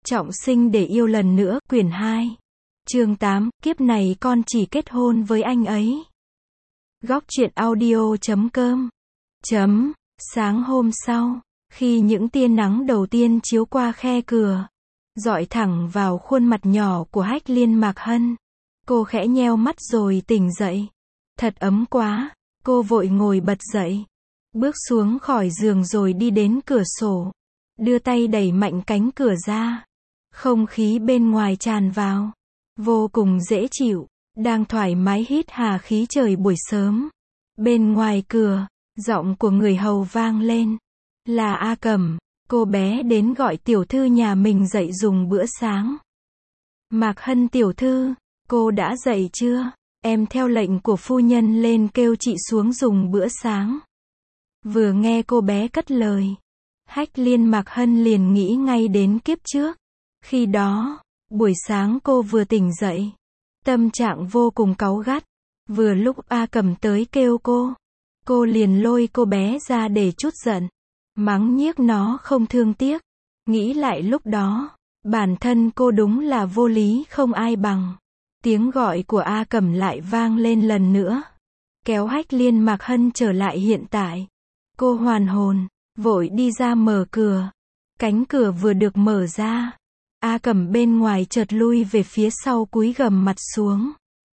Trọng sinh để yêu lần nữa, quyển 2. Chương 8, kiếp này con chỉ kết hôn với anh ấy. Góc truyện audio.com. Sáng hôm sau, khi những tia nắng đầu tiên chiếu qua khe cửa, dọi thẳng vào khuôn mặt nhỏ của Hách Liên Mạc Hân, cô khẽ nheo mắt rồi tỉnh dậy. Thật ấm quá, cô vội ngồi bật dậy, bước xuống khỏi giường rồi đi đến cửa sổ, đưa tay đẩy mạnh cánh cửa ra. Không khí bên ngoài tràn vào, vô cùng dễ chịu, đang thoải mái hít hà khí trời buổi sớm. Bên ngoài cửa, giọng của người hầu vang lên. Là A Cẩm, cô bé đến gọi tiểu thư nhà mình dậy dùng bữa sáng. Mạc Hân tiểu thư, cô đã dậy chưa? Em theo lệnh của phu nhân lên kêu chị xuống dùng bữa sáng. Vừa nghe cô bé cất lời, Hách Liên Mạc Hân liền nghĩ ngay đến kiếp trước. Khi đó, buổi sáng cô vừa tỉnh dậy, tâm trạng vô cùng cáu gắt. Vừa lúc A Cẩm tới kêu cô liền lôi cô bé ra để trút giận, mắng nhiếc nó không thương tiếc. Nghĩ lại lúc đó, bản thân cô đúng là vô lý không ai bằng. Tiếng gọi của A Cẩm lại vang lên lần nữa, kéo Hách Liên Mạc Hân trở lại hiện tại. Cô hoàn hồn, vội đi ra mở cửa. Cánh cửa vừa được mở ra, A Cẩm bên ngoài chợt lui về phía sau cúi gằm mặt xuống.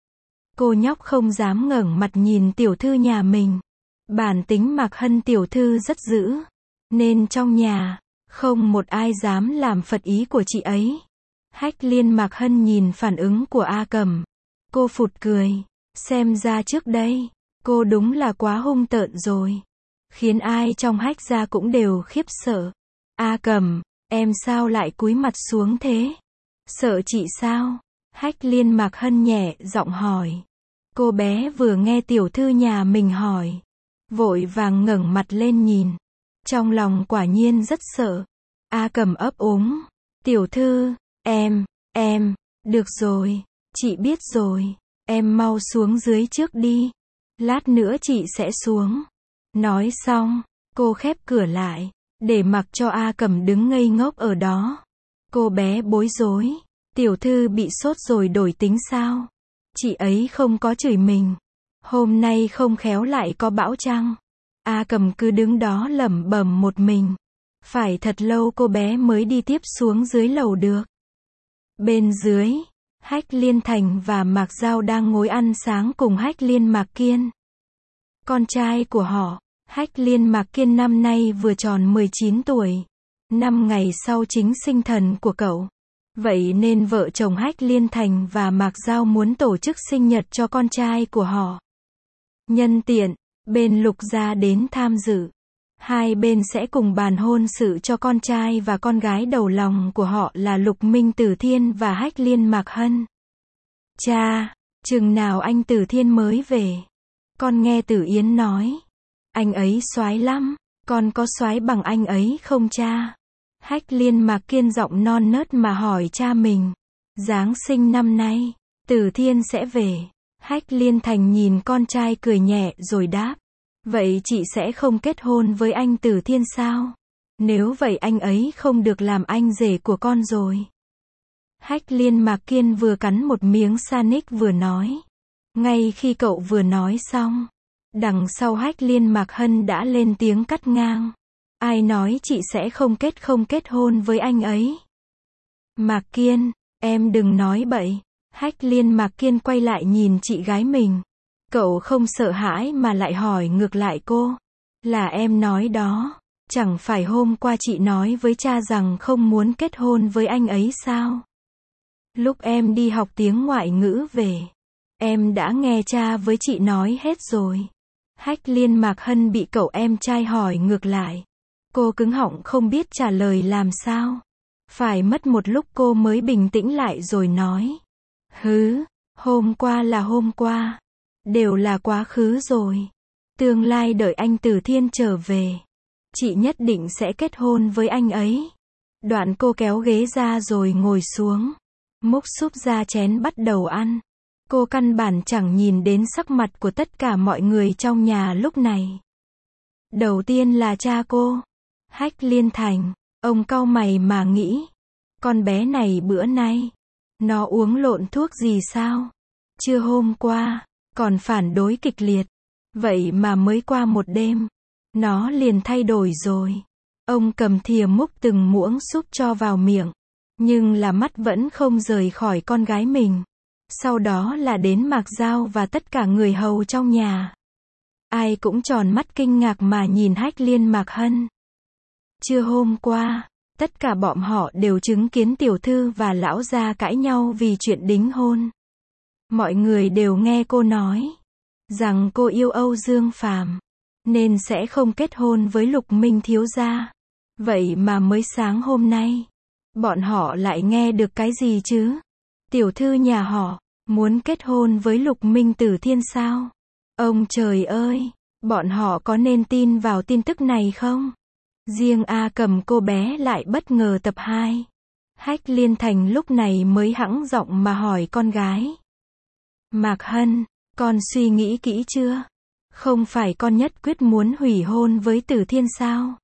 Cô nhóc không dám ngẩng mặt nhìn tiểu thư nhà mình. Bản tính Mạc Hân tiểu thư rất dữ, nên trong nhà, không một ai dám làm phật ý của chị ấy. Hách Liên Mạc Hân nhìn phản ứng của A Cẩm, cô phụt cười. Xem ra trước đây, cô đúng là quá hung tợn rồi, khiến ai trong Hách gia cũng đều khiếp sợ. A Cẩm, em sao lại cúi mặt xuống thế? Sợ chị sao? Hách Liên Mạc Hân nhẹ giọng hỏi. Cô bé vừa nghe tiểu thư nhà mình hỏi, vội vàng ngẩng mặt lên nhìn. Trong lòng quả nhiên rất sợ. A Cẩm ấp úng. Tiểu thư, em, được rồi, chị biết rồi, em mau xuống dưới trước đi. Lát nữa chị sẽ xuống. Nói xong, cô khép cửa lại, để mặc cho A Cẩm đứng ngây ngốc ở đó. Cô bé bối rối. Tiểu thư bị sốt rồi đổi tính sao? Chị ấy không có chửi mình. Hôm nay không khéo lại có bão chăng? A Cẩm cứ đứng đó lẩm bẩm một mình. Phải thật lâu cô bé mới đi tiếp xuống dưới lầu được. Bên dưới, Hách Liên Thành và Mạc Giao đang ngồi ăn sáng cùng Hách Liên Mạc Kiên. Con trai của họ, Hách Liên Mạc Kiên năm nay vừa tròn 19 tuổi. 5 ngày sau chính sinh thần của cậu. Vậy nên vợ chồng Hách Liên Thành và Mạc Giao muốn tổ chức sinh nhật cho con trai của họ. Nhân tiện, bên Lục gia đến tham dự. Hai bên sẽ cùng bàn hôn sự cho con trai và con gái đầu lòng của họ là Lục Minh Tử Thiên và Hách Liên Mạc Hân. Cha, chừng nào anh Tử Thiên mới về? Con nghe Tử Yến nói, anh ấy soái lắm, con có soái bằng anh ấy không cha? Hách Liên Mạc Kiên giọng non nớt mà hỏi cha mình. Giáng sinh năm nay, Tử Thiên sẽ về. Hách Liên Thành nhìn con trai cười nhẹ rồi đáp. Vậy chị sẽ không kết hôn với anh Tử Thiên sao? Nếu vậy anh ấy không được làm anh rể của con rồi. Hách Liên Mạc Kiên vừa cắn một miếng Sanic vừa nói. Ngay khi cậu vừa nói xong, đằng sau Hách Liên Mạc Hân đã lên tiếng cắt ngang. Ai nói chị sẽ không kết hôn với anh ấy? Mạc Kiên, em đừng nói bậy. Hách Liên Mạc Kiên quay lại nhìn chị gái mình. Cậu không sợ hãi mà lại hỏi ngược lại cô. Là em nói đó. Chẳng phải hôm qua chị nói với cha rằng không muốn kết hôn với anh ấy sao? Lúc em đi học tiếng ngoại ngữ về, em đã nghe cha với chị nói hết rồi. Hách Liên Mạc Hân bị cậu em trai hỏi ngược lại. Cô cứng họng không biết trả lời làm sao. Phải mất một lúc cô mới bình tĩnh lại rồi nói. Hôm qua là hôm qua. Đều là quá khứ rồi. Tương lai đợi anh Tử Thiên trở về, chị nhất định sẽ kết hôn với anh ấy. Đoạn cô kéo ghế ra rồi ngồi xuống, múc súp ra chén bắt đầu ăn. Cô căn bản chẳng nhìn đến sắc mặt của tất cả mọi người trong nhà lúc này. Đầu tiên là cha cô, Hách Liên Thành. Ông cau mày mà nghĩ, con bé này bữa nay, nó uống lộn thuốc gì sao? Chưa hôm qua, còn phản đối kịch liệt. Vậy mà mới qua một đêm, nó liền thay đổi rồi. Ông cầm thìa múc từng muỗng súp cho vào miệng. Nhưng là mắt vẫn không rời khỏi con gái mình. Sau đó là đến Mạc Dao và tất cả người hầu trong nhà. Ai cũng tròn mắt kinh ngạc mà nhìn Hách Liên Mạc Hân. Trưa hôm qua, tất cả bọn họ đều chứng kiến tiểu thư và lão gia cãi nhau vì chuyện đính hôn. Mọi người đều nghe cô nói rằng cô yêu Âu Dương Phàm, nên sẽ không kết hôn với Lục Minh thiếu gia. Vậy mà mới sáng hôm nay, bọn họ lại nghe được cái gì chứ? Tiểu thư nhà họ muốn kết hôn với Lục Minh Tử Thiên sao? Ông trời ơi, bọn họ có nên tin vào tin tức này không? Riêng A Cầm cô bé lại bất ngờ tập 2. Hách Liên Thành lúc này mới hãng giọng mà hỏi con gái. Mạc Hân, con suy nghĩ kỹ chưa? Không phải con nhất quyết muốn hủy hôn với Tử Thiên sao?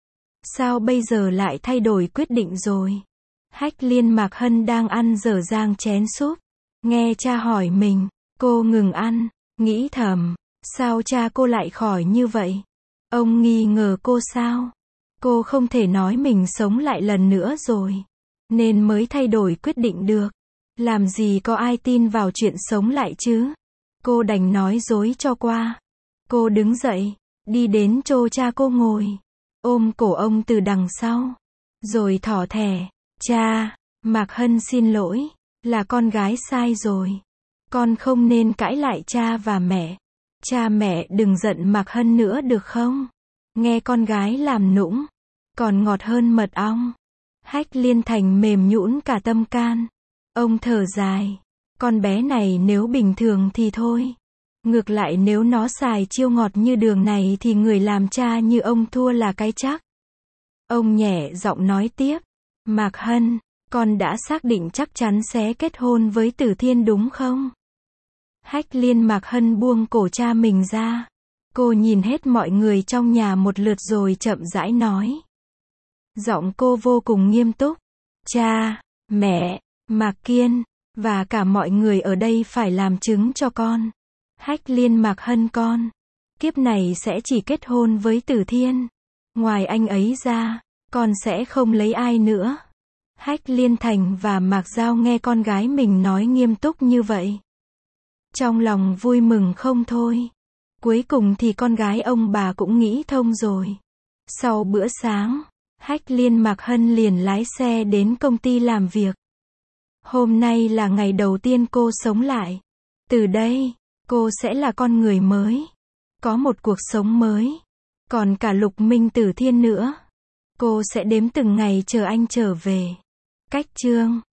Sao bây giờ lại thay đổi quyết định rồi? Hách Liên Mạc Hân đang ăn dở dang chén súp. Nghe cha hỏi mình, cô ngừng ăn, nghĩ thầm, sao cha cô lại khỏi như vậy? Ông nghi ngờ cô sao? Cô không thể nói mình sống lại lần nữa rồi, nên mới thay đổi quyết định được. Làm gì có ai tin vào chuyện sống lại chứ? Cô đành nói dối cho qua. Cô đứng dậy, đi đến chỗ cha cô ngồi, ôm cổ ông từ đằng sau, rồi thỏ thẻ. Cha, Mạc Hân xin lỗi, là con gái sai rồi. Con không nên cãi lại cha và mẹ. Cha mẹ đừng giận Mạc Hân nữa được không? Nghe con gái làm nũng, còn ngọt hơn mật ong. Hách Liên Thành mềm nhũn cả tâm can. Ông thở dài, con bé này nếu bình thường thì thôi. Ngược lại nếu nó xài chiêu ngọt như đường này thì người làm cha như ông thua là cái chắc. Ông nhẹ giọng nói tiếp, Mạc Hân, con đã xác định chắc chắn sẽ kết hôn với Tử Thiên đúng không? Hách Liên Mạc Hân buông cổ cha mình ra. Cô nhìn hết mọi người trong nhà một lượt rồi chậm rãi nói. Giọng cô vô cùng nghiêm túc. Cha, mẹ, Mạc Kiên, và cả mọi người ở đây phải làm chứng cho con. Hách Liên Mạc Hân con, kiếp này sẽ chỉ kết hôn với Tử Thiên. Ngoài anh ấy ra, con sẽ không lấy ai nữa. Hách Liên Thành và Mạc Dao nghe con gái mình nói nghiêm túc như vậy. Trong lòng vui mừng không thôi. Cuối cùng thì con gái ông bà cũng nghĩ thông rồi. Sau bữa sáng, Hách Liên Mạc Hân liền lái xe đến công ty làm việc. Hôm nay là ngày đầu tiên cô sống lại. Từ đây, cô sẽ là con người mới. Có một cuộc sống mới. Còn cả Lục Minh Tử Thiên nữa. Cô sẽ đếm từng ngày chờ anh trở về. Cách chương